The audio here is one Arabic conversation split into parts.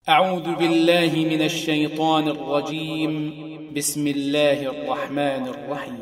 أعوذ بالله من الشيطان الرجيم. بسم الله الرحمن الرحيم.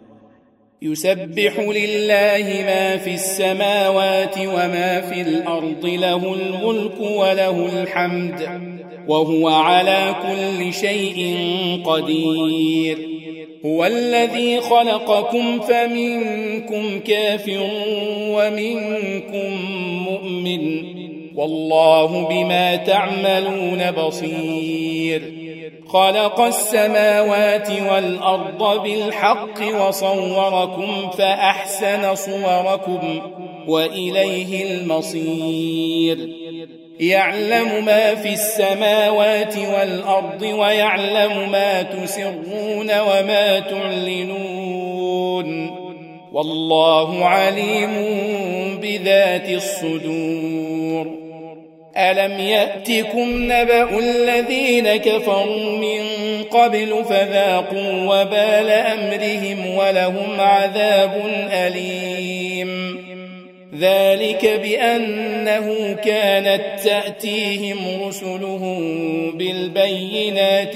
يسبح لله ما في السماوات وما في الأرض، له الملك وله الحمد، وهو على كل شيء قدير. هو الذي خلقكم فمنكم كافر ومنكم مؤمن، والله بما تعملون بصير. خلق السماوات والأرض بالحق وصوركم فأحسن صوركم وإليه المصير. يعلم ما في السماوات والأرض ويعلم ما تسرون وما تعلنون، والله عليم بذات الصدور. ألم يأتكم نبأ الذين كفروا من قبل فذاقوا وبال أمرهم ولهم عذاب أليم. ذلك بأنه كانت تأتيهم رسلهم بالبينات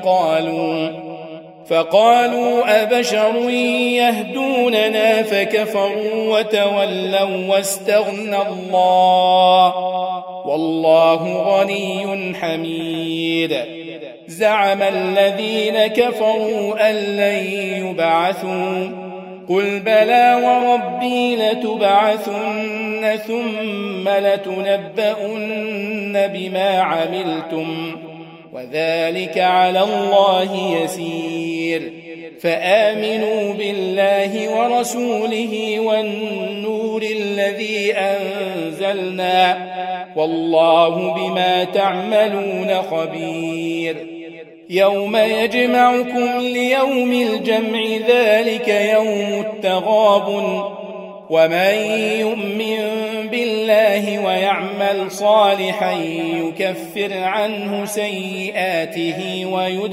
فقالوا أبشر يهدوننا فكفروا وتولوا واستغنى الله، والله غني حميد. زعم الذين كفروا أن لن يبعثوا، قل بلى وربي لتبعثن ثم لتنبؤن بما عملتم، وذلك على الله يسير. فآمنوا بالله ورسوله والنور الذي أنزلنا، والله بما تعملون خبير. يوم يجمعكم ليوم الجمع، ذلك يوم التغابن. ومن يؤمن بالله ويعمل صالحا يكفر عنه سيئاته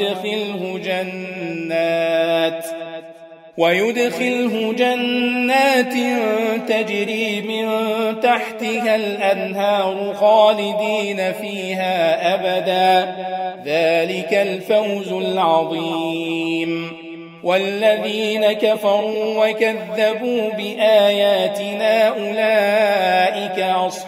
ويدخله جنات تجري من تحتها الأنهار خالدين فيها أبدا، ذلك الفوز العظيم. والذين كفروا وكذبوا بآياتنا أولئك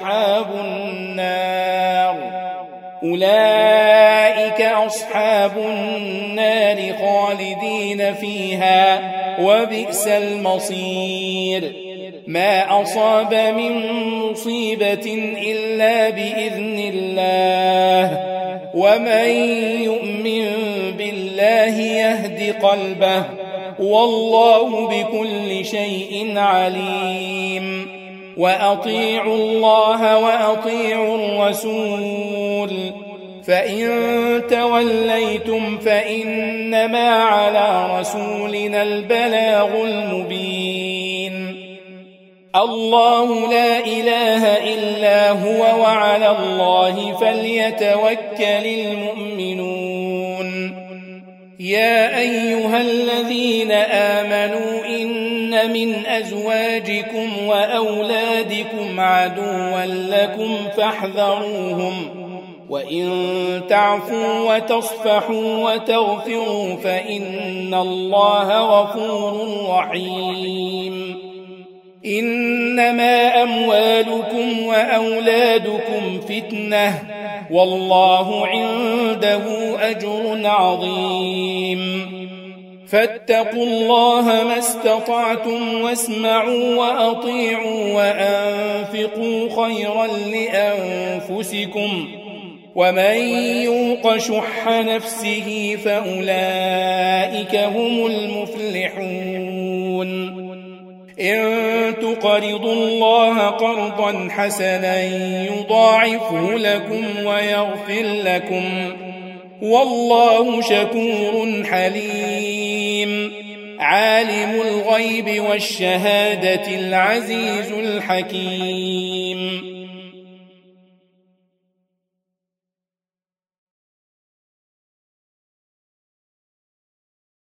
أصحاب النار خالدين فيها، وبئس المصير. ما أصاب من مصيبة إلا بإذن الله، ومن يؤمن بالله يهد قلبه، والله بكل شيء عليم. وأطيعوا الله وأطيعوا الرسول، فإن توليتم فإنما على رسولنا البلاغ المبين. الله لا إله إلا هو، وعلى الله فليتوكل المؤمنون. يا أيها الذين آمنوا إن من أزواجكم وأولادكم عدوا لكم فاحذروهم، وإن تعفوا وتصفحوا وتغفروا فإن الله غفور رحيم. إنما أموالكم وأولادكم فتنة، والله عنده أجر عظيم. فاتقوا الله ما استطعتم، واسمعوا وأطيعوا وأنفقوا خيرا لأنفسكم، ومن يوق شح نفسه فأولئك هم المفلحون. إن تقرضوا الله قرضا حسنا يضاعفه لكم ويغفر لكم، والله شكور حليم. عالم الغيب والشهادة العزيز الحكيم.